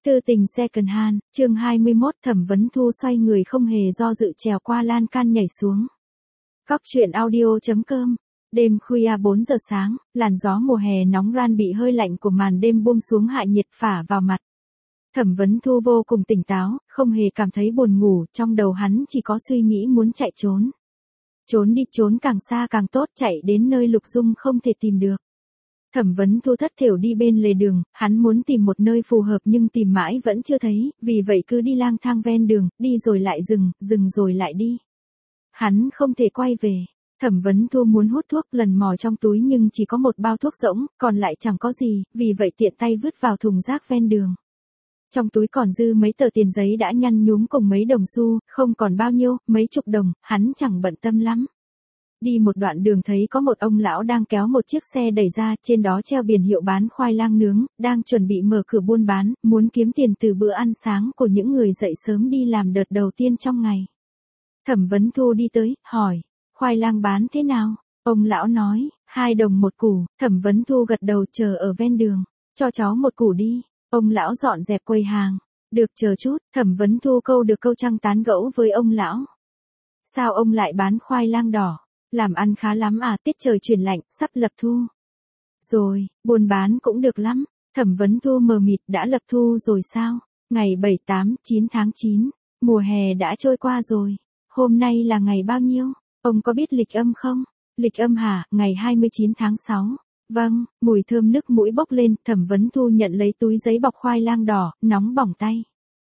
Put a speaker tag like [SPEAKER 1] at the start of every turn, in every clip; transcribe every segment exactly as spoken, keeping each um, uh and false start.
[SPEAKER 1] Tư tình second hand, chương hai mươi mốt Thẩm Vấn Thu xoay người không hề do dự trèo qua lan can nhảy xuống. Cóc truyện audio.com. Đêm khuya bốn giờ sáng, làn gió mùa hè nóng ran bị hơi lạnh của màn đêm buông xuống hạ nhiệt phả vào mặt. Thẩm Vấn Thu vô cùng tỉnh táo, không hề cảm thấy buồn ngủ, trong đầu hắn chỉ có suy nghĩ muốn chạy trốn. Trốn đi, trốn càng xa càng tốt, chạy đến nơi Lục Dung không thể tìm được. Thẩm Vấn Thu thất thểu đi bên lề đường, hắn muốn tìm một nơi phù hợp nhưng tìm mãi vẫn chưa thấy, vì vậy cứ đi lang thang ven đường, đi rồi lại dừng, dừng rồi lại đi. Hắn không thể quay về. Thẩm Vấn Thu muốn hút thuốc, lần mò trong túi nhưng chỉ có một bao thuốc rỗng, còn lại chẳng có gì, vì vậy tiện tay vứt vào thùng rác ven đường. Trong túi còn dư mấy tờ tiền giấy đã nhăn nhúm cùng mấy đồng xu, không còn bao nhiêu, mấy chục đồng, hắn chẳng bận tâm lắm. Đi một đoạn đường thấy có một ông lão đang kéo một chiếc xe đẩy ra, trên đó treo biển hiệu bán khoai lang nướng, đang chuẩn bị mở cửa buôn bán, muốn kiếm tiền từ bữa ăn sáng của những người dậy sớm đi làm đợt đầu tiên trong ngày. Thẩm Vấn Thu đi tới, hỏi, khoai lang bán thế nào? Ông lão nói, hai đồng một củ. Thẩm Vấn Thu gật đầu, chờ ở ven đường, cho cháu một củ đi. Ông lão dọn dẹp quầy hàng, được, chờ chút. Thẩm Vấn Thu câu được câu trăng tán gẫu với ông lão. Sao ông lại bán khoai lang đỏ? Làm ăn khá lắm à, tiết trời chuyển lạnh, sắp lập thu. Rồi, buôn bán cũng được lắm. Thẩm Vấn Thu mờ mịt, đã lập thu rồi sao? Ngày bảy, tám, chín tháng chín, mùa hè đã trôi qua rồi. Hôm nay là ngày bao nhiêu? Ông có biết lịch âm không? Lịch âm hả? Ngày hai mươi chín tháng sáu. Vâng, mùi thơm nước mũi bốc lên, Thẩm Vấn Thu nhận lấy túi giấy bọc khoai lang đỏ, nóng bỏng tay.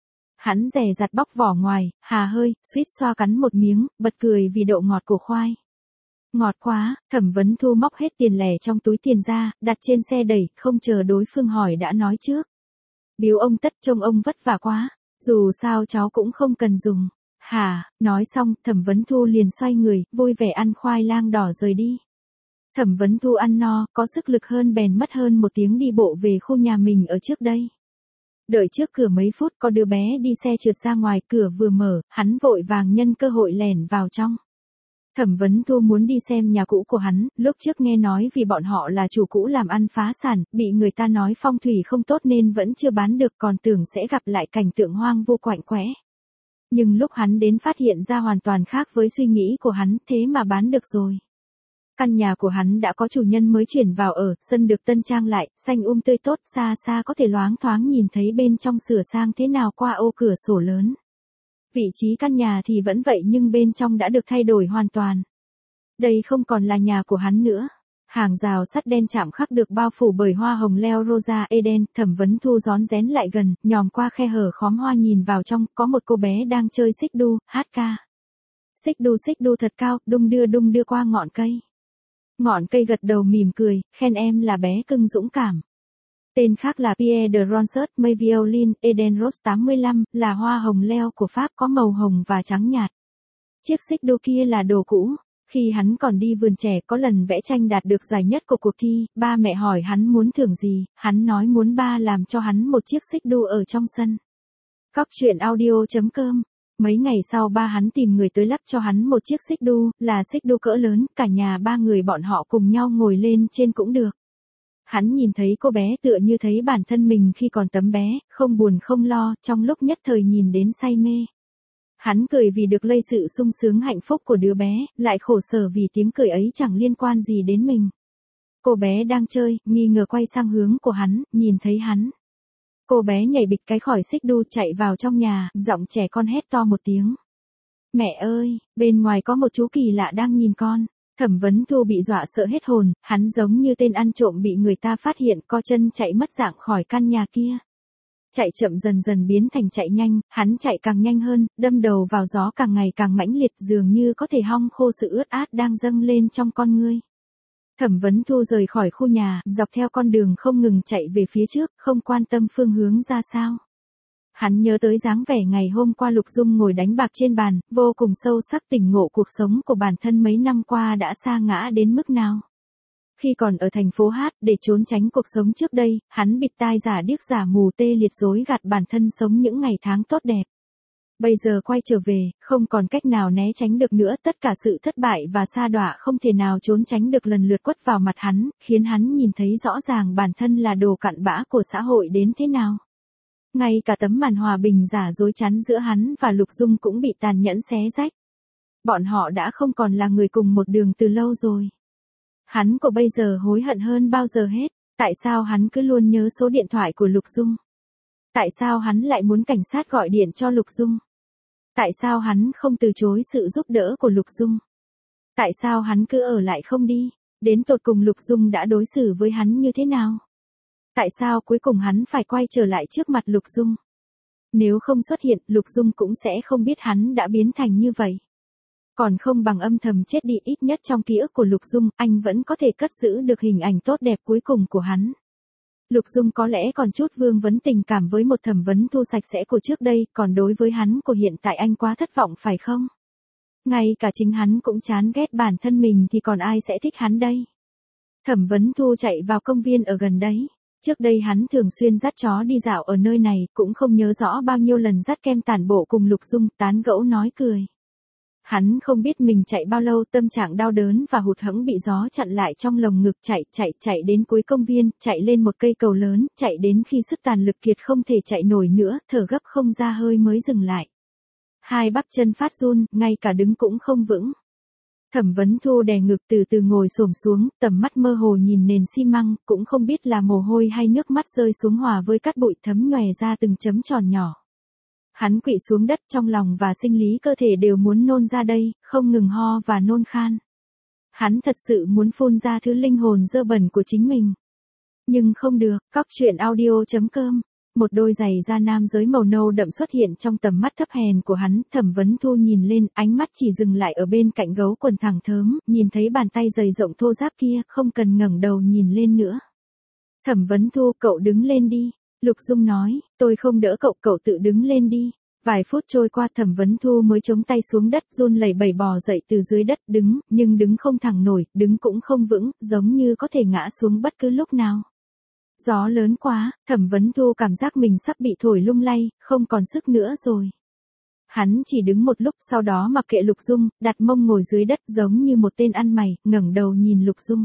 [SPEAKER 1] Hắn dè dặt bóc vỏ ngoài, hà hơi, suýt xoa cắn một miếng, bật cười vì độ ngọt của khoai. Ngọt quá. Thẩm Vấn Thu móc hết tiền lẻ trong túi tiền ra, đặt trên xe đẩy, không chờ đối phương hỏi đã nói trước. Biếu ông tất, trông ông vất vả quá, dù sao cháu cũng không cần dùng. Hả? Nói xong, Thẩm Vấn Thu liền xoay người, vui vẻ ăn khoai lang đỏ rời đi. Thẩm Vấn Thu ăn no, có sức lực hơn bèn mất hơn một tiếng đi bộ về khu nhà mình ở trước đây. Đợi trước cửa mấy phút có đứa bé đi xe trượt ra ngoài, cửa vừa mở, hắn vội vàng nhân cơ hội lẻn vào trong. Thẩm Vấn Thu muốn đi xem nhà cũ của hắn, lúc trước nghe nói vì bọn họ là chủ cũ làm ăn phá sản, bị người ta nói phong thủy không tốt nên vẫn chưa bán được, còn tưởng sẽ gặp lại cảnh tượng hoang vu quạnh quẽ. Nhưng lúc hắn đến phát hiện ra hoàn toàn khác với suy nghĩ của hắn, thế mà bán được rồi. Căn nhà của hắn đã có chủ nhân mới chuyển vào ở, sân được tân trang lại, xanh um tươi tốt, xa xa có thể loáng thoáng nhìn thấy bên trong sửa sang thế nào qua ô cửa sổ lớn. Vị trí căn nhà thì vẫn vậy nhưng bên trong đã được thay đổi hoàn toàn. Đây không còn là nhà của hắn nữa. Hàng rào sắt đen chạm khắc được bao phủ bởi hoa hồng leo rosa Eden. Thẩm Vấn Thu rón rén lại gần, nhòm qua khe hở khóm hoa nhìn vào trong, có một cô bé đang chơi xích đu, hát ca. Xích đu xích đu thật cao, đung đưa đung đưa qua ngọn cây. Ngọn cây gật đầu mỉm cười, khen em là bé cưng dũng cảm. Tên khác là Pierre de Ronsard, May Violin, Eden Rose tám mươi lăm, là hoa hồng leo của Pháp có màu hồng và trắng nhạt. Chiếc xích đu kia là đồ cũ. Khi hắn còn đi vườn trẻ có lần vẽ tranh đạt được giải nhất của cuộc thi, ba mẹ hỏi hắn muốn thưởng gì, hắn nói muốn ba làm cho hắn một chiếc xích đu ở trong sân. Cóc truyện audio.com. Mấy ngày sau ba hắn tìm người tới lắp cho hắn một chiếc xích đu, là xích đu cỡ lớn, cả nhà ba người bọn họ cùng nhau ngồi lên trên cũng được. Hắn nhìn thấy cô bé tựa như thấy bản thân mình khi còn tấm bé, không buồn không lo, trong lúc nhất thời nhìn đến say mê. Hắn cười vì được lây sự sung sướng hạnh phúc của đứa bé, lại khổ sở vì tiếng cười ấy chẳng liên quan gì đến mình. Cô bé đang chơi, nghi ngờ quay sang hướng của hắn, nhìn thấy hắn. Cô bé nhảy bịch cái khỏi xích đu chạy vào trong nhà, giọng trẻ con hét to một tiếng. Mẹ ơi, bên ngoài có một chú kỳ lạ đang nhìn con. Thẩm Vấn Thu bị dọa sợ hết hồn, hắn giống như tên ăn trộm bị người ta phát hiện, co chân chạy mất dạng khỏi căn nhà kia. Chạy chậm dần dần biến thành chạy nhanh, hắn chạy càng nhanh hơn, đâm đầu vào gió càng ngày càng mãnh liệt, dường như có thể hong khô sự ướt át đang dâng lên trong con ngươi. Thẩm Vấn Thu rời khỏi khu nhà, dọc theo con đường không ngừng chạy về phía trước, không quan tâm phương hướng ra sao. Hắn nhớ tới dáng vẻ ngày hôm qua Lục Dung ngồi đánh bạc trên bàn, vô cùng sâu sắc tỉnh ngộ cuộc sống của bản thân mấy năm qua đã sa ngã đến mức nào. Khi còn ở thành phố Hát, để trốn tránh cuộc sống trước đây, hắn bịt tai giả điếc giả mù tê liệt dối gạt bản thân sống những ngày tháng tốt đẹp. Bây giờ quay trở về, không còn cách nào né tránh được nữa, tất cả sự thất bại và sa đọa không thể nào trốn tránh được lần lượt quất vào mặt hắn, khiến hắn nhìn thấy rõ ràng bản thân là đồ cặn bã của xã hội đến thế nào. Ngay cả tấm màn hòa bình giả dối chắn giữa hắn và Lục Dung cũng bị tàn nhẫn xé rách. Bọn họ đã không còn là người cùng một đường từ lâu rồi. Hắn của bây giờ hối hận hơn bao giờ hết. Tại sao hắn cứ luôn nhớ số điện thoại của Lục Dung? Tại sao hắn lại muốn cảnh sát gọi điện cho Lục Dung? Tại sao hắn không từ chối sự giúp đỡ của Lục Dung? Tại sao hắn cứ ở lại không đi? Đến tột cùng Lục Dung đã đối xử với hắn như thế nào? Tại sao cuối cùng hắn phải quay trở lại trước mặt Lục Dung? Nếu không xuất hiện, Lục Dung cũng sẽ không biết hắn đã biến thành như vậy. Còn không bằng âm thầm chết đi, ít nhất trong ký ức của Lục Dung, anh vẫn có thể cất giữ được hình ảnh tốt đẹp cuối cùng của hắn. Lục Dung có lẽ còn chút vương vấn tình cảm với một Thẩm Vấn Thu sạch sẽ của trước đây, còn đối với hắn của hiện tại anh quá thất vọng phải không? Ngay cả chính hắn cũng chán ghét bản thân mình thì còn ai sẽ thích hắn đây? Thẩm Vấn Thu chạy vào công viên ở gần đấy. Trước đây hắn thường xuyên dắt chó đi dạo ở nơi này, cũng không nhớ rõ bao nhiêu lần dắt kem tản bộ cùng Lục Dung, tán gẫu nói cười. Hắn không biết mình chạy bao lâu, tâm trạng đau đớn và hụt hẫng bị gió chặn lại trong lồng ngực, chạy chạy chạy đến cuối công viên, chạy lên một cây cầu lớn, chạy đến khi sức tàn lực kiệt không thể chạy nổi nữa, thở gấp không ra hơi mới dừng lại. Hai bắp chân phát run, ngay cả đứng cũng không vững. Thẩm Vấn Thu đè ngực từ từ ngồi xổm xuống, tầm mắt mơ hồ nhìn nền xi măng, cũng không biết là mồ hôi hay nước mắt rơi xuống hòa với cát bụi thấm nhòe ra từng chấm tròn nhỏ. Hắn quỵ xuống đất, trong lòng và sinh lý cơ thể đều muốn nôn ra đây, không ngừng ho và nôn khan. Hắn thật sự muốn phun ra thứ linh hồn dơ bẩn của chính mình. Nhưng không được. Cóc truyện audio chấm com. Một đôi giày da nam giới màu nâu đậm xuất hiện trong tầm mắt thấp hèn của hắn. Thẩm Vấn Thu nhìn lên, ánh mắt chỉ dừng lại ở bên cạnh gấu quần thẳng thớm, nhìn thấy bàn tay dày rộng thô ráp kia, không cần ngẩng đầu nhìn lên nữa. Thẩm Vấn Thu, cậu đứng lên đi. Lục Dung nói, tôi không đỡ cậu, cậu tự đứng lên đi. Vài phút trôi qua, Thẩm Vấn Thu mới chống tay xuống đất, run lẩy bẩy bò dậy từ dưới đất, đứng, nhưng đứng không thẳng nổi, đứng cũng không vững, giống như có thể ngã xuống bất cứ lúc nào. Gió lớn quá, Thẩm Vấn Thu cảm giác mình sắp bị thổi lung lay, không còn sức nữa rồi. Hắn chỉ đứng một lúc, sau đó mặc kệ Lục Dung, đặt mông ngồi dưới đất giống như một tên ăn mày, ngẩng đầu nhìn Lục Dung.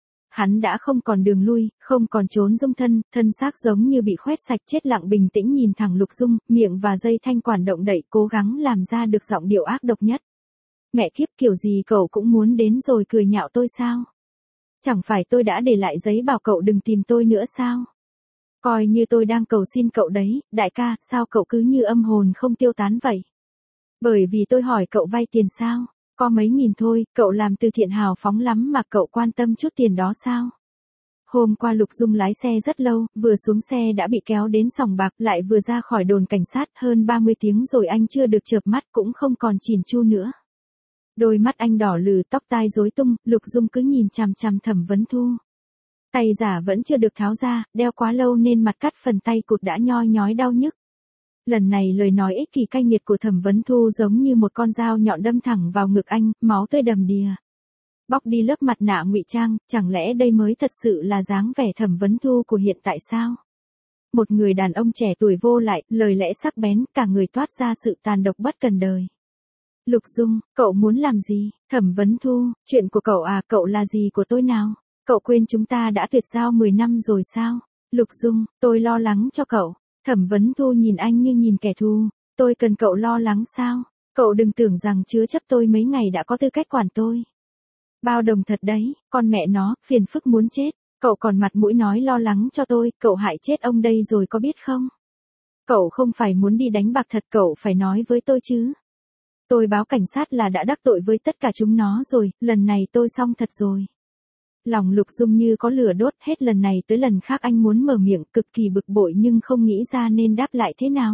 [SPEAKER 1] Hắn đã không còn đường lui, không còn trốn dung thân, thân xác giống như bị khoét sạch, chết lặng bình tĩnh nhìn thẳng Lục Dung, miệng và dây thanh quản động đậy, cố gắng làm ra được giọng điệu ác độc nhất. Mẹ kiếp, kiểu gì cậu cũng muốn đến rồi cười nhạo tôi sao? Chẳng phải tôi đã để lại giấy bảo cậu đừng tìm tôi nữa sao? Coi như tôi đang cầu xin cậu đấy, đại ca, sao cậu cứ như âm hồn không tiêu tán vậy? Bởi vì tôi hỏi cậu vay tiền sao? Có mấy nghìn thôi, cậu làm từ thiện hào phóng lắm mà cậu quan tâm chút tiền đó sao? Hôm qua Lục Dung lái xe rất lâu, vừa xuống xe đã bị kéo đến sòng bạc, lại vừa ra khỏi đồn cảnh sát, hơn ba mươi tiếng rồi anh chưa được chợp mắt, cũng không còn chỉn chu nữa. Đôi mắt anh đỏ lừ, tóc tai rối tung, Lục Dung cứ nhìn chằm chằm Thẩm Vấn Thu. Tay giả vẫn chưa được tháo ra, đeo quá lâu nên mặt cắt phần tay cụt đã nhoi nhói đau nhức. Lần này lời nói ích kỷ cay nghiệt của Thẩm Vấn Thu giống như một con dao nhọn đâm thẳng vào ngực anh, máu tươi đầm đìa. Bóc đi lớp mặt nạ ngụy trang, chẳng lẽ đây mới thật sự là dáng vẻ Thẩm Vấn Thu của hiện tại sao? Một người đàn ông trẻ tuổi vô lại, lời lẽ sắc bén, cả người toát ra sự tàn độc bất cần đời. Lục Dung, cậu muốn làm gì? Thẩm Vấn Thu, chuyện của cậu à, cậu là gì của tôi nào? Cậu quên chúng ta đã tuyệt giao mười năm rồi sao? Lục Dung, tôi lo lắng cho cậu. Thẩm Vấn Thu nhìn anh như nhìn kẻ thù. Tôi cần cậu lo lắng sao? Cậu đừng tưởng rằng chứa chấp tôi mấy ngày đã có tư cách quản tôi. Bao đồng thật đấy, con mẹ nó, phiền phức muốn chết. Cậu còn mặt mũi nói lo lắng cho tôi, cậu hại chết ông đây rồi có biết không? Cậu không phải muốn đi đánh bạc thật, cậu phải nói với tôi chứ. Tôi báo cảnh sát là đã đắc tội với tất cả chúng nó rồi, lần này tôi xong thật rồi. Lòng Lục Dung như có lửa đốt, hết lần này tới lần khác anh muốn mở miệng, cực kỳ bực bội nhưng không nghĩ ra nên đáp lại thế nào.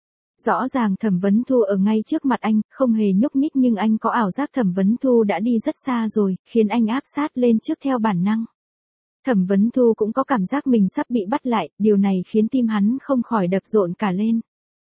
[SPEAKER 1] Rõ ràng Thẩm Vấn Thu ở ngay trước mặt anh, không hề nhúc nhích nhưng anh có ảo giác Thẩm Vấn Thu đã đi rất xa rồi, khiến anh áp sát lên trước theo bản năng. Thẩm Vấn Thu cũng có cảm giác mình sắp bị bắt lại, điều này khiến tim hắn không khỏi đập rộn cả lên.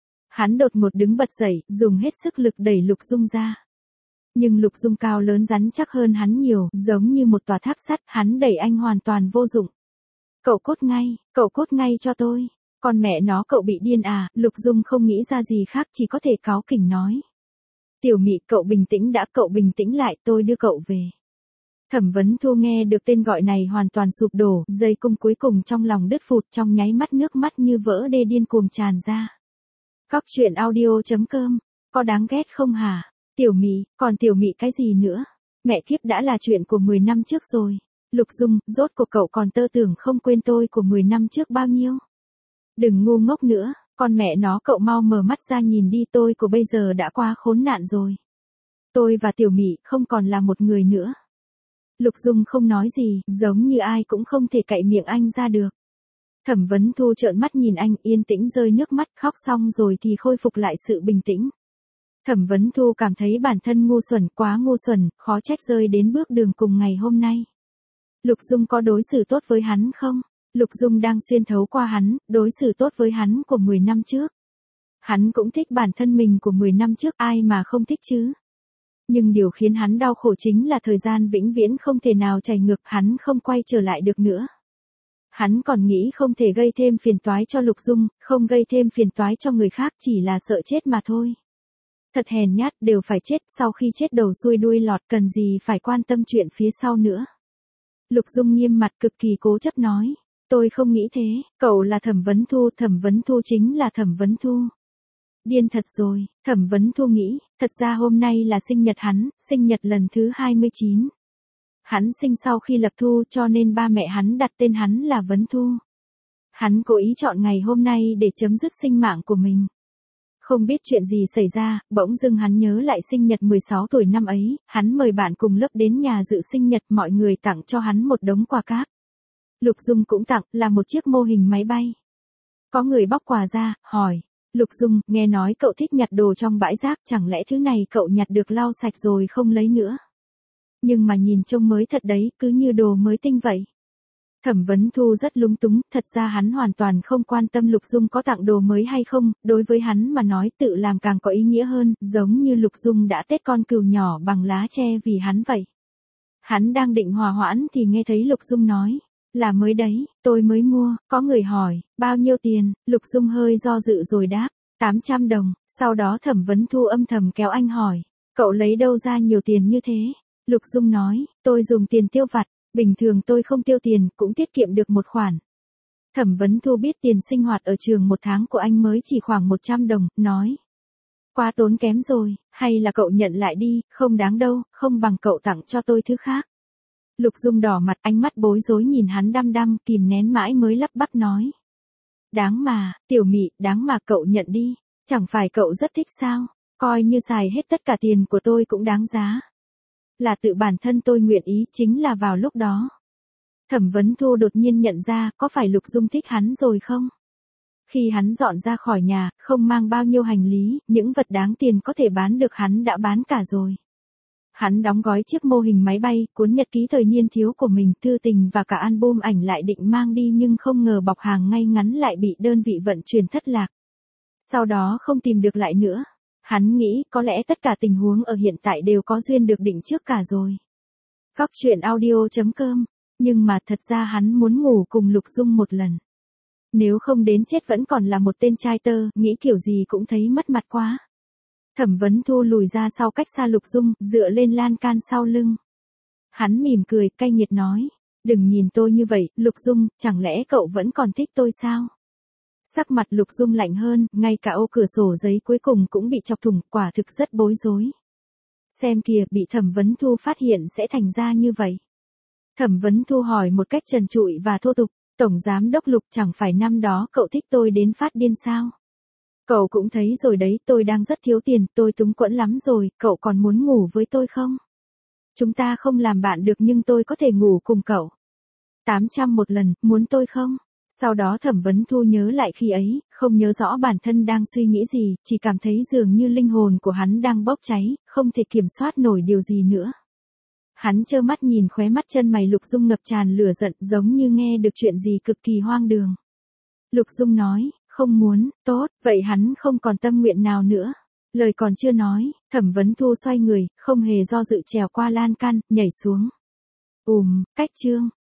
[SPEAKER 1] Hắn đột ngột đứng bật dậy, dùng hết sức lực đẩy Lục Dung ra. Nhưng Lục Dung cao lớn rắn chắc hơn hắn nhiều, giống như một tòa tháp sắt, hắn đẩy anh hoàn toàn vô dụng. Cậu cút ngay, cậu cút ngay cho tôi. Con mẹ nó, cậu bị điên à? Lục Dung không nghĩ ra gì khác, chỉ có thể cáu kỉnh nói. Tiểu Mị, cậu bình tĩnh đã, cậu bình tĩnh lại, tôi đưa cậu về. Thẩm Vấn Thu nghe được tên gọi này hoàn toàn sụp đổ, dây cung cuối cùng trong lòng đứt phụt, trong nháy mắt nước mắt như vỡ đê điên cuồng tràn ra. Cóc truyện audio chấm com, có đáng ghét không hả? Tiểu Mị, còn Tiểu Mị cái gì nữa? Mẹ kiếp, đã là chuyện của mười năm trước rồi. Lục Dung, rốt cuộc cậu còn tơ tưởng không quên tôi của mười năm trước bao nhiêu? Đừng ngu ngốc nữa, con mẹ nó, cậu mau mở mắt ra nhìn đi, tôi của bây giờ đã qua khốn nạn rồi. Tôi và Tiểu Mị không còn là một người nữa. Lục Dung không nói gì, giống như ai cũng không thể cậy miệng anh ra được. Thẩm Vấn Thu trợn mắt nhìn anh, yên tĩnh rơi nước mắt, khóc xong rồi thì khôi phục lại sự bình tĩnh. Thẩm Vấn Thu cảm thấy bản thân ngu xuẩn, quá ngu xuẩn, khó trách rơi đến bước đường cùng ngày hôm nay. Lục Dung có đối xử tốt với hắn không? Lục Dung đang xuyên thấu qua hắn, đối xử tốt với hắn của mười năm trước. Hắn cũng thích bản thân mình của mười năm trước, ai mà không thích chứ? Nhưng điều khiến hắn đau khổ chính là thời gian vĩnh viễn không thể nào chảy ngược, hắn không quay trở lại được nữa. Hắn còn nghĩ không thể gây thêm phiền toái cho Lục Dung, không gây thêm phiền toái cho người khác, chỉ là sợ chết mà thôi. Thật hèn nhát, đều phải chết, sau khi chết đầu xuôi đuôi lọt, cần gì phải quan tâm chuyện phía sau nữa. Lục Dung nghiêm mặt, cực kỳ cố chấp nói, tôi không nghĩ thế, cậu là Thẩm Vấn Thu, Thẩm Vấn Thu chính là Thẩm Vấn Thu. Điên thật rồi, Thẩm Vấn Thu nghĩ, thật ra hôm nay là sinh nhật hắn, sinh nhật lần thứ hai mươi chín. Hắn sinh sau khi lập Thu, cho nên ba mẹ hắn đặt tên hắn là Vấn Thu. Hắn cố ý chọn ngày hôm nay để chấm dứt sinh mạng của mình. Không biết chuyện gì xảy ra, bỗng dưng hắn nhớ lại sinh nhật mười sáu tuổi năm ấy, hắn mời bạn cùng lớp đến nhà dự sinh nhật, mọi người tặng cho hắn một đống quà cáp. Lục Dung cũng tặng, là một chiếc mô hình máy bay. Có người bóc quà ra, hỏi, Lục Dung, nghe nói cậu thích nhặt đồ trong bãi rác, chẳng lẽ thứ này cậu nhặt được lau sạch rồi không lấy nữa? Nhưng mà nhìn trông mới thật đấy, cứ như đồ mới tinh vậy. Thẩm Vấn Thu rất lúng túng, thật ra hắn hoàn toàn không quan tâm Lục Dung có tặng đồ mới hay không, đối với hắn mà nói tự làm càng có ý nghĩa hơn, giống như Lục Dung đã tết con cừu nhỏ bằng lá tre vì hắn vậy. Hắn đang định hòa hoãn thì nghe thấy Lục Dung nói, là mới đấy, tôi mới mua, có người hỏi, bao nhiêu tiền, Lục Dung hơi do dự rồi đáp, tám trăm đồng, sau đó Thẩm Vấn Thu âm thầm kéo anh hỏi, cậu lấy đâu ra nhiều tiền như thế? Lục Dung nói, tôi dùng tiền tiêu vặt. Bình thường tôi không tiêu tiền, cũng tiết kiệm được một khoản. Thẩm Vấn Thu biết tiền sinh hoạt ở trường một tháng của anh mới chỉ khoảng một trăm đồng, nói. Quá tốn kém rồi, hay là cậu nhận lại đi, không đáng đâu, không bằng cậu tặng cho tôi thứ khác. Lục Dung đỏ mặt, ánh mắt bối rối nhìn hắn đăm đăm, kìm nén mãi mới lắp bắp nói. Đáng mà, Tiểu Mị, đáng mà cậu nhận đi, chẳng phải cậu rất thích sao, coi như xài hết tất cả tiền của tôi cũng đáng giá. Là tự bản thân tôi nguyện ý, chính là vào lúc đó. Thẩm Vấn Thu đột nhiên nhận ra, có phải Lục Dung thích hắn rồi không? Khi hắn dọn ra khỏi nhà, không mang bao nhiêu hành lý, những vật đáng tiền có thể bán được hắn đã bán cả rồi. Hắn đóng gói chiếc mô hình máy bay, cuốn nhật ký thời niên thiếu của mình, thư tình và cả album ảnh lại định mang đi, nhưng không ngờ bọc hàng ngay ngắn lại bị đơn vị vận chuyển thất lạc. Sau đó không tìm được lại nữa. Hắn nghĩ có lẽ tất cả tình huống ở hiện tại đều có duyên được định trước cả rồi. Cóc truyện audio chấm com, nhưng mà thật ra hắn muốn ngủ cùng Lục Dung một lần. Nếu không đến chết vẫn còn là một tên trai tơ, nghĩ kiểu gì cũng thấy mất mặt quá. Thẩm Vấn Thu lùi ra sau cách xa Lục Dung, dựa lên lan can sau lưng. Hắn mỉm cười, cay nghiệt nói, đừng nhìn tôi như vậy, Lục Dung, chẳng lẽ cậu vẫn còn thích tôi sao? Sắc mặt Lục Dung lạnh hơn, ngay cả ô cửa sổ giấy cuối cùng cũng bị chọc thủng, quả thực rất bối rối. Xem kìa, bị Thẩm Vấn Thu phát hiện sẽ thành ra như vậy. Thẩm Vấn Thu hỏi một cách trần trụi và thô tục, Tổng Giám Đốc Lục, chẳng phải năm đó cậu thích tôi đến phát điên sao? Cậu cũng thấy rồi đấy, tôi đang rất thiếu tiền, tôi túng quẫn lắm rồi, cậu còn muốn ngủ với tôi không? Chúng ta không làm bạn được nhưng tôi có thể ngủ cùng cậu. tám trăm một lần, muốn tôi không? Sau đó Thẩm Vấn Thu nhớ lại khi ấy, không nhớ rõ bản thân đang suy nghĩ gì, chỉ cảm thấy dường như linh hồn của hắn đang bốc cháy, không thể kiểm soát nổi điều gì nữa. Hắn trơ mắt nhìn khóe mắt chân mày Lục Dung ngập tràn lửa giận, giống như nghe được chuyện gì cực kỳ hoang đường. Lục Dung nói, không muốn, tốt, vậy hắn không còn tâm nguyện nào nữa. Lời còn chưa nói, Thẩm Vấn Thu xoay người, không hề do dự trèo qua lan can, nhảy xuống. Ùm, cách chương.